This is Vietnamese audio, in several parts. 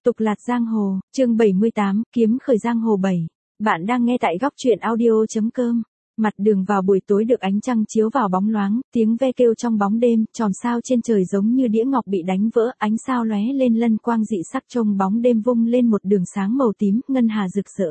Tục lạt giang hồ, chương 78, kiếm khởi giang hồ 7. Bạn đang nghe tại góc truyện audio.com. Mặt đường vào buổi tối được ánh trăng chiếu vào bóng loáng, tiếng ve kêu trong bóng đêm, chòm sao trên trời giống như đĩa ngọc bị đánh vỡ, ánh sao lóe lên lân quang dị sắc trong bóng đêm vung lên một đường sáng màu tím, ngân hà rực rỡ.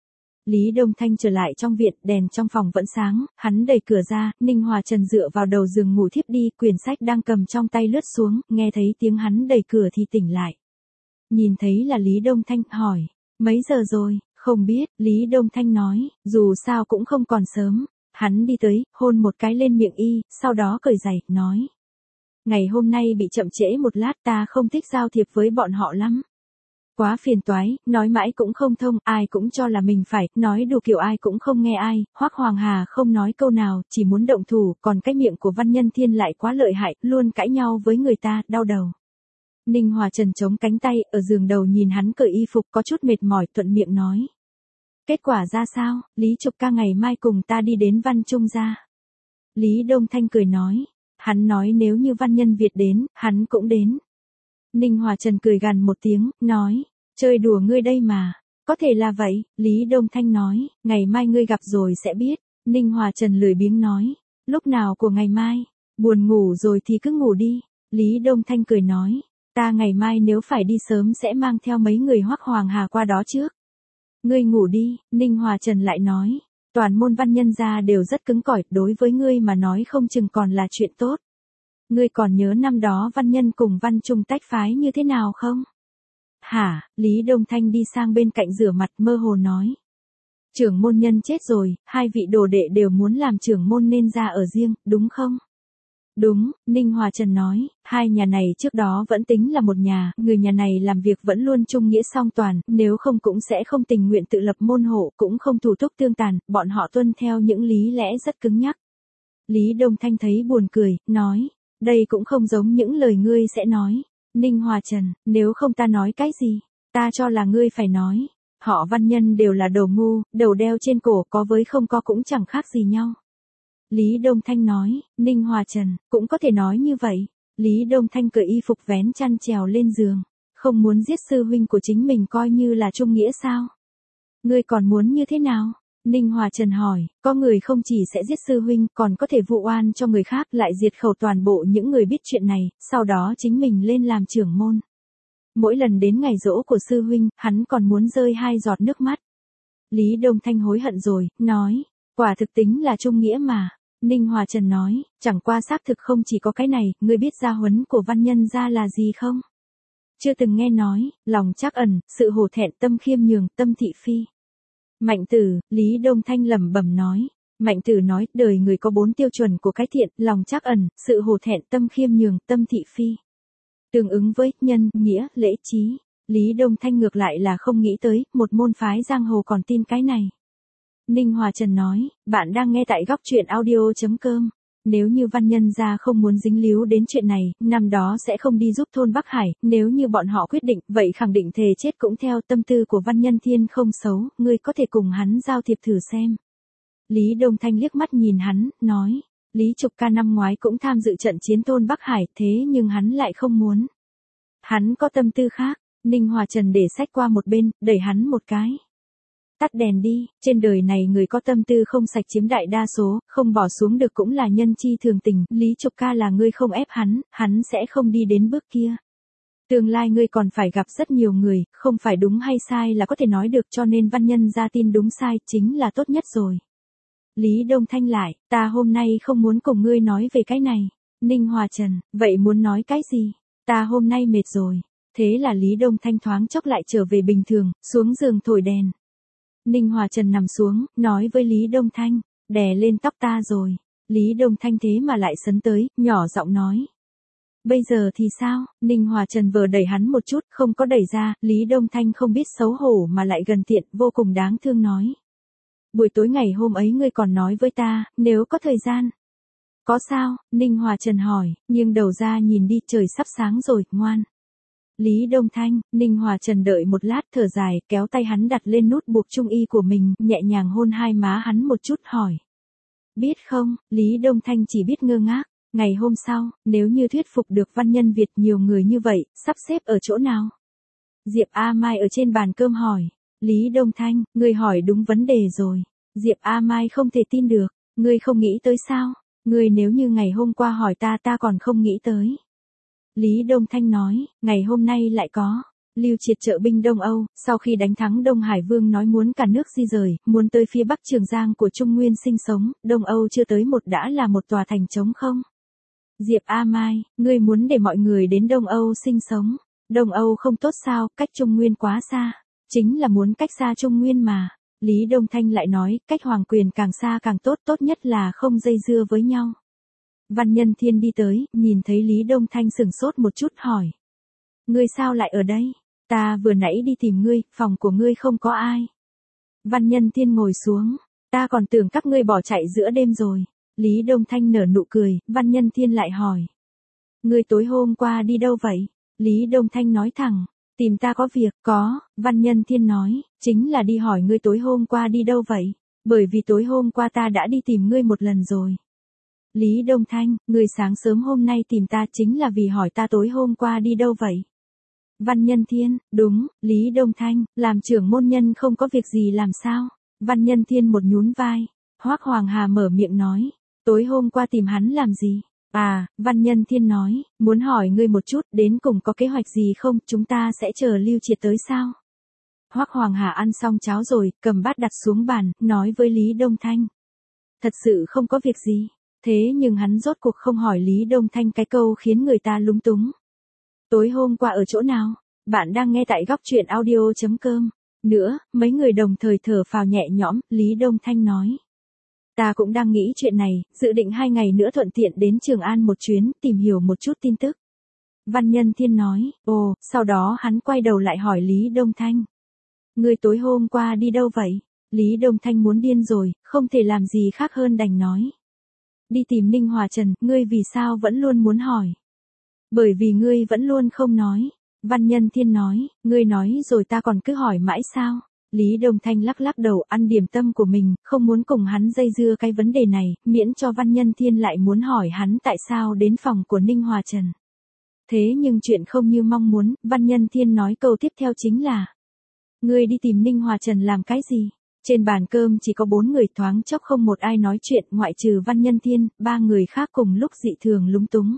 Lý Đông Thanh trở lại trong viện, đèn trong phòng vẫn sáng, hắn đẩy cửa ra, Ninh Hòa Trần dựa vào đầu giường ngủ thiếp đi, quyển sách đang cầm trong tay lướt xuống, nghe thấy tiếng hắn đẩy cửa thì tỉnh lại. Nhìn thấy là Lý Đông Thanh, hỏi, mấy giờ rồi, không biết, Lý Đông Thanh nói, dù sao cũng không còn sớm, hắn đi tới, hôn một cái lên miệng y, sau đó cởi giày, nói. Ngày hôm nay bị chậm trễ một lát, ta không thích giao thiệp với bọn họ lắm. Quá phiền toái, nói mãi cũng không thông, ai cũng cho là mình phải, nói đủ kiểu ai cũng không nghe ai, Hoắc Hoàng Hà không nói câu nào, chỉ muốn động thủ, còn cái miệng của Văn Nhân Thiên lại quá lợi hại, luôn cãi nhau với người ta, đau đầu. Ninh Hòa Trần chống cánh tay, ở giường đầu nhìn hắn cởi y phục có chút mệt mỏi, thuận miệng nói. Kết quả ra sao, Lý Trục ca ngày mai cùng ta đi đến Văn Trung gia. Lý Đông Thanh cười nói, hắn nói nếu như Văn Nhân Việt đến, hắn cũng đến. Ninh Hòa Trần cười gằn một tiếng, nói, chơi đùa ngươi đây mà, có thể là vậy, Lý Đông Thanh nói, ngày mai ngươi gặp rồi sẽ biết. Ninh Hòa Trần lười biếng nói, lúc nào của ngày mai, buồn ngủ rồi thì cứ ngủ đi. Lý Đông Thanh cười nói, ta ngày mai nếu phải đi sớm sẽ mang theo mấy người Hoắc Hoàng Hà qua đó trước. Ngươi ngủ đi, Ninh Hòa Trần lại nói, toàn môn Văn Nhân gia đều rất cứng cỏi, đối với ngươi mà nói không chừng còn là chuyện tốt. Ngươi còn nhớ năm đó Văn Nhân cùng Văn Trung tách phái như thế nào không? Hả, Lý Đông Thanh đi sang bên cạnh rửa mặt mơ hồ nói. Trưởng môn nhân chết rồi, hai vị đồ đệ đều muốn làm trưởng môn nên ra ở riêng, đúng không? Đúng, Ninh Hòa Trần nói, hai nhà này trước đó vẫn tính là một nhà, người nhà này làm việc vẫn luôn chung nghĩa song toàn, nếu không cũng sẽ không tình nguyện tự lập môn hộ, cũng không thủ thúc tương tàn, bọn họ tuân theo những lý lẽ rất cứng nhắc. Lý Đông Thanh thấy buồn cười, nói, đây cũng không giống những lời ngươi sẽ nói. Ninh Hòa Trần, nếu không ta nói cái gì, ta cho là ngươi phải nói, họ Văn Nhân đều là đồ ngu, đầu đeo trên cổ có với không có cũng chẳng khác gì nhau. Lý Đông Thanh nói, Ninh Hòa Trần, cũng có thể nói như vậy. Lý Đông Thanh cởi y phục vén chăn trèo lên giường, không muốn giết sư huynh của chính mình coi như là trung nghĩa sao? Ngươi còn muốn như thế nào? Ninh Hòa Trần hỏi, có người không chỉ sẽ giết sư huynh, còn có thể vụ oan cho người khác, lại diệt khẩu toàn bộ những người biết chuyện này, sau đó chính mình lên làm trưởng môn. Mỗi lần đến ngày giỗ của sư huynh, hắn còn muốn rơi 2 giọt nước mắt. Lý Đông Thanh hối hận rồi, nói, quả thực tính là trung nghĩa mà. Ninh Hòa Trần nói, chẳng qua xác thực không chỉ có cái này, ngươi biết gia huấn của Văn Nhân gia là gì không? Chưa từng nghe nói, lòng trắc ẩn, sự hổ thẹn, tâm khiêm nhường, tâm thị phi. Mạnh Tử, Lý Đông Thanh lẩm bẩm nói. Mạnh Tử nói, đời người có 4 tiêu chuẩn của cái thiện, lòng trắc ẩn, sự hổ thẹn, tâm khiêm nhường, tâm thị phi. Tương ứng với nhân, nghĩa, lễ trí. Lý Đông Thanh ngược lại là không nghĩ tới, một môn phái giang hồ còn tin cái này. Ninh Hòa Trần nói, bạn đang nghe tại góc truyện audio.com. Nếu như Văn Nhân gia không muốn dính líu đến chuyện này, năm đó sẽ không đi giúp thôn Bắc Hải, nếu như bọn họ quyết định, vậy khẳng định thề chết cũng theo tâm tư của Văn Nhân Thiên không xấu, ngươi có thể cùng hắn giao thiệp thử xem. Lý Đông Thanh liếc mắt nhìn hắn, nói, Lý Trục ca năm ngoái cũng tham dự trận chiến thôn Bắc Hải, thế nhưng hắn lại không muốn. Hắn có tâm tư khác. Ninh Hòa Trần để sách qua một bên, đẩy hắn một cái. Tắt đèn đi, trên đời này người có tâm tư không sạch chiếm đại đa số, không bỏ xuống được cũng là nhân chi thường tình, Lý Trục ca là ngươi không ép hắn sẽ không đi đến bước kia. Tương lai ngươi còn phải gặp rất nhiều người, không phải đúng hay sai là có thể nói được, cho nên Văn Nhân gia tin đúng sai chính là tốt nhất rồi. Lý Đông Thanh lại, ta hôm nay không muốn cùng ngươi nói về cái này. Ninh Hòa Trần, vậy muốn nói cái gì? Ta hôm nay mệt rồi. Thế là Lý Đông Thanh thoáng chốc lại trở về bình thường, xuống giường thổi đèn. Ninh Hòa Trần nằm xuống, nói với Lý Đông Thanh, đè lên tóc ta rồi. Lý Đông Thanh thế mà lại sấn tới, nhỏ giọng nói. Bây giờ thì sao? Ninh Hòa Trần vừa đẩy hắn một chút, không có đẩy ra, Lý Đông Thanh không biết xấu hổ mà lại gần tiện, vô cùng đáng thương nói. Buổi tối ngày hôm ấy ngươi còn nói với ta, nếu có thời gian. Có sao? Ninh Hòa Trần hỏi, nhưng đầu ra nhìn đi, trời sắp sáng rồi, ngoan. Lý Đông Thanh, Ninh Hòa Trần đợi một lát thở dài, kéo tay hắn đặt lên nút buộc trung y của mình, nhẹ nhàng hôn hai má hắn một chút hỏi. Biết không, Lý Đông Thanh chỉ biết ngơ ngác. Ngày hôm sau, nếu như thuyết phục được Văn Nhân Việt nhiều người như vậy, sắp xếp ở chỗ nào? Diệp A Mai ở trên bàn cơm hỏi. Lý Đông Thanh, ngươi hỏi đúng vấn đề rồi. Diệp A Mai không thể tin được. Ngươi không nghĩ tới sao? Ngươi nếu như ngày hôm qua hỏi ta còn không nghĩ tới. Lý Đông Thanh nói, ngày hôm nay lại có. Lưu Triệt trợ binh Đông Âu, sau khi đánh thắng Đông Hải Vương nói muốn cả nước di rời, muốn tới phía Bắc Trường Giang của Trung Nguyên sinh sống, Đông Âu chưa tới một đã là một tòa thành trống không. Diệp A Mai, ngươi muốn để mọi người đến Đông Âu sinh sống. Đông Âu không tốt sao, cách Trung Nguyên quá xa. Chính là muốn cách xa Trung Nguyên mà. Lý Đông Thanh lại nói, cách hoàng quyền càng xa càng tốt, tốt nhất là không dây dưa với nhau. Văn Nhân Thiên đi tới, nhìn thấy Lý Đông Thanh sừng sốt một chút hỏi. Ngươi sao lại ở đây? Ta vừa nãy đi tìm ngươi, phòng của ngươi không có ai. Văn Nhân Thiên ngồi xuống, ta còn tưởng các ngươi bỏ chạy giữa đêm rồi. Lý Đông Thanh nở nụ cười, Văn Nhân Thiên lại hỏi. Ngươi tối hôm qua đi đâu vậy? Lý Đông Thanh nói thẳng, tìm ta có việc, có, Văn Nhân Thiên nói, chính là đi hỏi ngươi tối hôm qua đi đâu vậy? Bởi vì tối hôm qua ta đã đi tìm ngươi một lần rồi. Lý Đông Thanh, ngươi sáng sớm hôm nay tìm ta chính là vì hỏi ta tối hôm qua đi đâu vậy? Văn Nhân Thiên, đúng, Lý Đông Thanh, làm trưởng môn nhân không có việc gì làm sao? Văn Nhân Thiên một nhún vai, Hoắc Hoàng Hà mở miệng nói, tối hôm qua tìm hắn làm gì? À, Văn Nhân Thiên nói, muốn hỏi ngươi một chút, đến cùng có kế hoạch gì không, chúng ta sẽ chờ Lưu Triệt tới sao? Hoắc Hoàng Hà ăn xong cháo rồi, cầm bát đặt xuống bàn, nói với Lý Đông Thanh. Thật sự không có việc gì, thế nhưng hắn rốt cuộc không hỏi Lý Đông Thanh cái câu khiến người ta lúng túng. Tối hôm qua ở chỗ nào? Bạn đang nghe tại góc truyện audio.com. Nữa, mấy người đồng thời thở phào nhẹ nhõm, Lý Đông Thanh nói. Ta cũng đang nghĩ chuyện này, dự định 2 ngày nữa thuận tiện đến Trường An một chuyến, tìm hiểu một chút tin tức. Văn Nhân Thiên nói, ồ, sau đó hắn quay đầu lại hỏi Lý Đông Thanh. Ngươi tối hôm qua đi đâu vậy? Lý Đông Thanh muốn điên rồi, không thể làm gì khác hơn đành nói. Đi tìm Ninh Hòa Trần, ngươi vì sao vẫn luôn muốn hỏi? Bởi vì ngươi vẫn luôn không nói. Văn Nhân Thiên nói, ngươi nói rồi ta còn cứ hỏi mãi sao? Lý Đông Thanh lắc lắc đầu ăn điểm tâm của mình, không muốn cùng hắn dây dưa cái vấn đề này, miễn cho Văn Nhân Thiên lại muốn hỏi hắn tại sao đến phòng của Ninh Hòa Trần. Thế nhưng chuyện không như mong muốn, Văn Nhân Thiên nói câu tiếp theo chính là. Ngươi đi tìm Ninh Hòa Trần làm cái gì? Trên bàn cơm chỉ có 4 người thoáng chốc không một ai nói chuyện ngoại trừ Văn Nhân Thiên, 3 người khác cùng lúc dị thường lúng túng.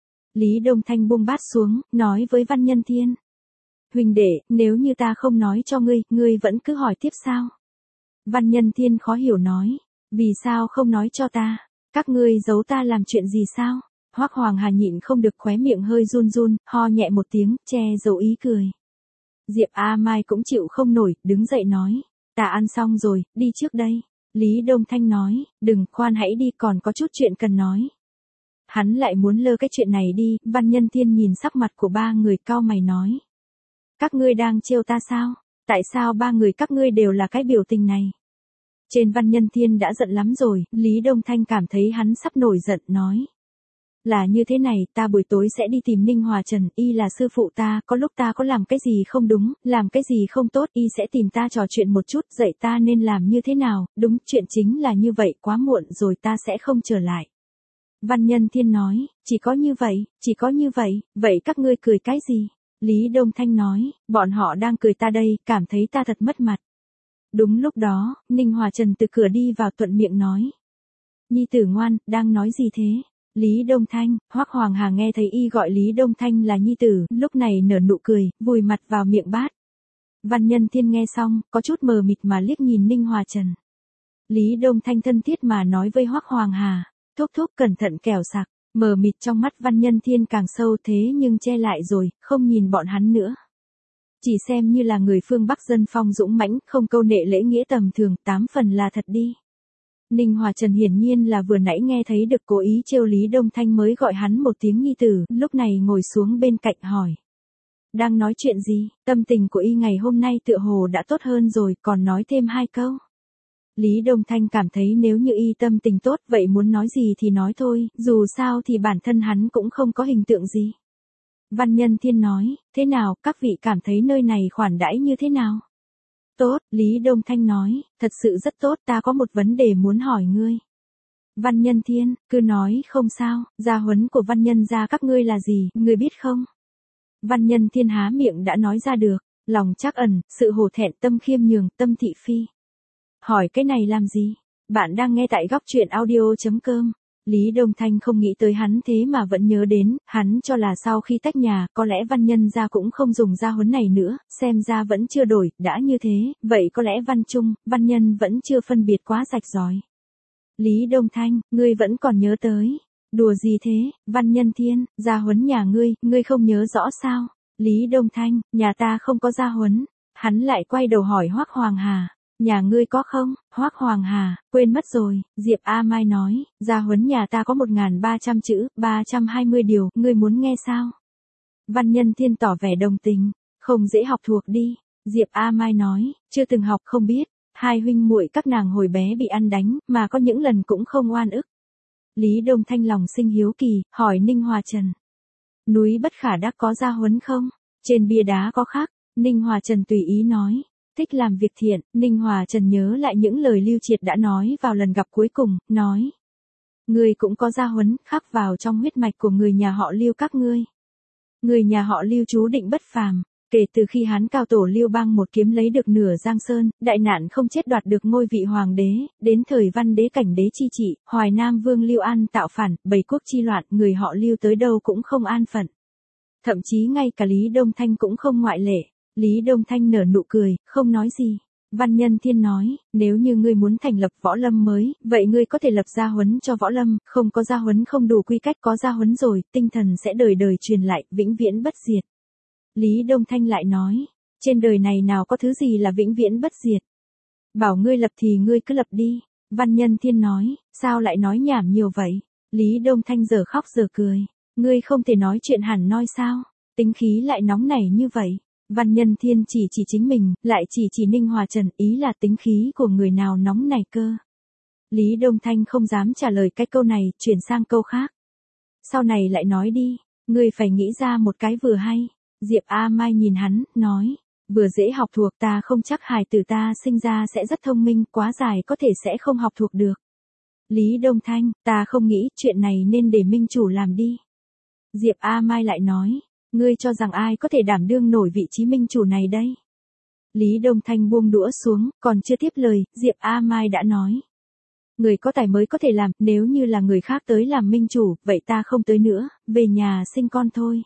Lý Đông Thanh buông bát xuống, nói với Văn Nhân Thiên. Huỳnh đệ, nếu như ta không nói cho ngươi, ngươi vẫn cứ hỏi tiếp sao? Văn Nhân Thiên khó hiểu nói. Vì sao không nói cho ta? Các ngươi giấu ta làm chuyện gì sao? Hoắc Hoàng Hà nhịn không được khóe miệng hơi run run, ho nhẹ một tiếng, che giấu ý cười. Diệp A Mai cũng chịu không nổi, đứng dậy nói. Ta ăn xong rồi, đi trước đây. Lý Đông Thanh nói, đừng, khoan hãy đi, còn có chút chuyện cần nói. Hắn lại muốn lơ cái chuyện này đi, Văn Nhân Thiên nhìn sắc mặt của 3 người cau mày nói. Các ngươi đang trêu ta sao? Tại sao 3 người các ngươi đều là cái biểu tình này? Trên Văn Nhân Thiên đã giận lắm rồi, Lý Đông Thanh cảm thấy hắn sắp nổi giận, nói. Là như thế này, ta buổi tối sẽ đi tìm Ninh Hòa Trần, y là sư phụ ta, có lúc ta có làm cái gì không đúng, làm cái gì không tốt, y sẽ tìm ta trò chuyện một chút, dạy ta nên làm như thế nào, đúng, chuyện chính là như vậy, quá muộn rồi ta sẽ không trở lại. Văn Nhân Thiên nói, chỉ có như vậy, vậy các ngươi cười cái gì? Lý Đông Thanh nói, bọn họ đang cười ta đây, cảm thấy ta thật mất mặt. Đúng lúc đó, Ninh Hòa Trần từ cửa đi vào thuận miệng nói. Nhi tử ngoan, đang nói gì thế? Lý Đông Thanh, Hoắc Hoàng Hà nghe thấy y gọi Lý Đông Thanh là nhi tử, lúc này nở nụ cười, vùi mặt vào miệng bát. Văn Nhân Thiên nghe xong, có chút mờ mịt mà liếc nhìn Ninh Hòa Trần. Lý Đông Thanh thân thiết mà nói với Hoắc Hoàng Hà, thúc thúc cẩn thận kẻo sặc, mờ mịt trong mắt Văn Nhân Thiên càng sâu thế nhưng che lại rồi, không nhìn bọn hắn nữa. Chỉ xem như là người phương Bắc dân phong dũng mãnh, không câu nệ lễ nghĩa tầm thường, 8 phần là thật đi. Ninh Hòa Trần hiển nhiên là vừa nãy nghe thấy được cố ý trêu Lý Đông Thanh mới gọi hắn một tiếng nhi tử, lúc này ngồi xuống bên cạnh hỏi. Đang nói chuyện gì, tâm tình của y ngày hôm nay tựa hồ đã tốt hơn rồi, còn nói thêm 2 câu. Lý Đông Thanh cảm thấy nếu như y tâm tình tốt vậy muốn nói gì thì nói thôi, dù sao thì bản thân hắn cũng không có hình tượng gì. Văn Nhân Thiên nói, thế nào, các vị cảm thấy nơi này khoản đãi như thế nào? Tốt, Lý Đông Thanh nói, thật sự rất tốt, ta có một vấn đề muốn hỏi ngươi. Văn Nhân Thiên, cứ nói không sao, gia huấn của Văn Nhân gia các ngươi là gì, ngươi biết không? Văn Nhân Thiên há miệng đã nói ra được, Lòng trắc ẩn, sự hổ thẹn, tâm khiêm nhường, tâm thị phi. Hỏi cái này làm gì? Bạn đang nghe tại góc truyện audio.com. Lý Đông Thanh không nghĩ tới hắn thế mà vẫn nhớ đến, hắn cho là sau khi tách nhà, có lẽ Văn Nhân gia cũng không dùng gia huấn này nữa, xem ra vẫn chưa đổi, đã như thế, vậy có lẽ Văn Trung, Văn Nhân vẫn chưa phân biệt quá rạch ròi. Lý Đông Thanh, ngươi vẫn còn nhớ tới. Đùa gì thế, Văn Nhân Thiên, gia huấn nhà ngươi không nhớ rõ sao? Lý Đông Thanh, nhà ta không có gia huấn. Hắn lại quay đầu hỏi Hoắc Hoàng Hà. Nhà ngươi có không? Hoắc Hoàng Hà, quên mất rồi, Diệp A Mai nói, gia huấn nhà ta có 1.300 chữ, 320 điều, ngươi muốn nghe sao? Văn Nhân Thiên tỏ vẻ đồng tình, không dễ học thuộc đi. Diệp A Mai nói, chưa từng học không biết, hai huynh muội các nàng hồi bé bị ăn đánh, mà có những lần cũng không oan ức. Lý Đông Thanh lòng sinh hiếu kỳ, hỏi Ninh Hòa Trần. Núi Bất Khả Đắc có gia huấn không? Trên bia đá có khắc. Ninh Hòa Trần tùy ý nói. Thích làm việc thiện, Ninh Hòa Trần nhớ lại những lời Lưu Triệt đã nói vào lần gặp cuối cùng, nói. Ngươi cũng có gia huấn, khắc vào trong huyết mạch của người nhà họ Lưu các ngươi. Người nhà họ Lưu chú định bất phàm. Kể từ khi Hán cao tổ Lưu Bang một kiếm lấy được nửa Giang Sơn, đại nạn không chết đoạt được ngôi vị hoàng đế, đến thời Văn Đế cảnh đế chi trị, Hoài Nam Vương Lưu An tạo phản, bầy quốc chi loạn, người họ Lưu tới đâu cũng không an phận. Thậm chí ngay cả Lý Đông Thanh cũng không ngoại lệ. Lý Đông Thanh nở nụ cười, không nói gì. Văn Nhân Thiên nói, nếu như ngươi muốn thành lập võ lâm mới, vậy ngươi có thể lập gia huấn cho võ lâm, không có gia huấn không đủ quy cách, có gia huấn rồi, tinh thần sẽ đời đời truyền lại, vĩnh viễn bất diệt. Lý Đông Thanh lại nói, trên đời này nào có thứ gì là vĩnh viễn bất diệt. Bảo ngươi lập thì ngươi cứ lập đi. Văn Nhân Thiên nói, sao lại nói nhảm nhiều vậy? Lý Đông Thanh giờ khóc giờ cười, ngươi không thể nói chuyện hẳn nói sao? Tính khí lại nóng nảy như vậy. Văn Nhân Thiên chỉ chính mình, lại chỉ Ninh Hòa Trần, ý là tính khí của người nào nóng nảy cơ. Lý Đông Thanh không dám trả lời cái câu này, chuyển sang câu khác. Sau này lại nói đi, ngươi phải nghĩ ra một cái vừa hay. Diệp A Mai nhìn hắn, nói, vừa dễ học thuộc, ta không chắc hài tử ta sinh ra sẽ rất thông minh, quá dài có thể sẽ không học thuộc được. Lý Đông Thanh, ta không nghĩ, chuyện này nên để minh chủ làm đi. Diệp A Mai lại nói, ngươi cho rằng ai có thể đảm đương nổi vị trí minh chủ này đây? Lý Đông Thanh buông đũa xuống, còn chưa tiếp lời, Diệp A Mai đã nói. Người có tài mới có thể làm, nếu như là người khác tới làm minh chủ, vậy ta không tới nữa, về nhà sinh con thôi.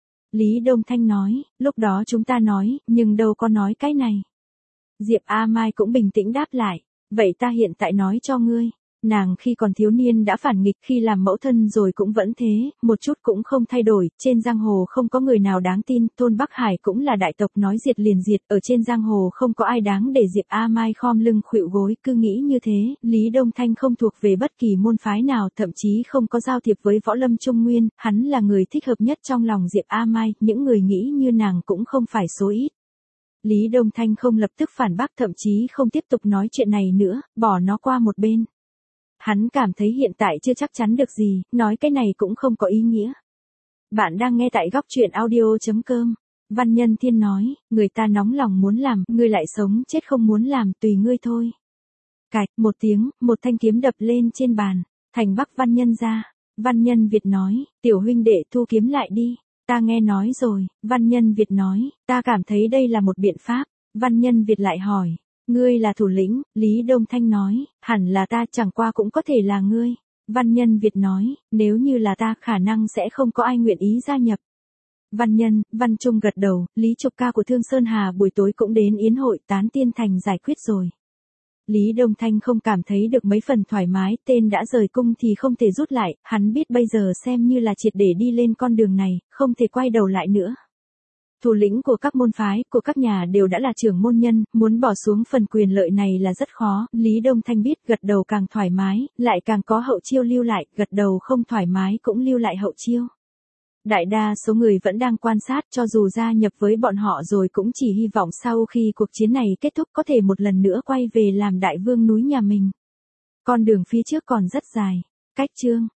Lý Đông Thanh nói, lúc đó chúng ta nói, nhưng đâu có nói cái này. Diệp A Mai cũng bình tĩnh đáp lại, vậy ta hiện tại nói cho ngươi. Nàng khi còn thiếu niên đã phản nghịch, khi làm mẫu thân rồi cũng vẫn thế, một chút cũng không thay đổi, trên giang hồ không có người nào đáng tin, thôn Bắc Hải cũng là đại tộc nói diệt liền diệt, ở trên giang hồ không có ai đáng để Diệp A Mai khom lưng khuỵu gối, cứ nghĩ như thế, Lý Đông Thanh không thuộc về bất kỳ môn phái nào, thậm chí không có giao thiệp với võ lâm Trung Nguyên, hắn là người thích hợp nhất trong lòng Diệp A Mai, những người nghĩ như nàng cũng không phải số ít. Lý Đông Thanh không lập tức phản bác, thậm chí không tiếp tục nói chuyện này nữa, bỏ nó qua một bên. Hắn cảm thấy hiện tại chưa chắc chắn được gì, nói cái này cũng không có ý nghĩa. Bạn đang nghe tại góc truyện audio.com. Văn Nhân Thiên nói, người ta nóng lòng muốn làm, ngươi lại sống chết không muốn làm, tùy ngươi thôi. Cạch, một tiếng, một thanh kiếm đập lên trên bàn, thành Bắc Văn Nhân ra. Văn Nhân Việt nói, tiểu huynh đệ thu kiếm lại đi. Ta nghe nói rồi, Văn Nhân Việt nói, ta cảm thấy đây là một biện pháp. Văn Nhân Việt lại hỏi. Ngươi là thủ lĩnh, Lý Đông Thanh nói, hẳn là ta, chẳng qua cũng có thể là ngươi. Văn Nhân Việt nói, nếu như là ta, khả năng sẽ không có ai nguyện ý gia nhập. Văn Nhân, Văn Trung gật đầu, Lý Trục ca của Thương Sơn Hà buổi tối cũng đến yến hội Tán Tiên Thành giải quyết rồi. Lý Đông Thanh không cảm thấy được mấy phần thoải mái, tên đã rời cung thì không thể rút lại, hắn biết bây giờ xem như là triệt để đi lên con đường này, không thể quay đầu lại nữa. Thủ lĩnh của các môn phái, của các nhà đều đã là trưởng môn nhân, muốn bỏ xuống phần quyền lợi này là rất khó, Lý Đông Thanh biết, gật đầu càng thoải mái, lại càng có hậu chiêu lưu lại, gật đầu không thoải mái cũng lưu lại hậu chiêu. Đại đa số người vẫn đang quan sát, cho dù gia nhập với bọn họ rồi cũng chỉ hy vọng sau khi cuộc chiến này kết thúc có thể một lần nữa quay về làm đại vương núi nhà mình. Con đường phía trước còn rất dài. Cách chương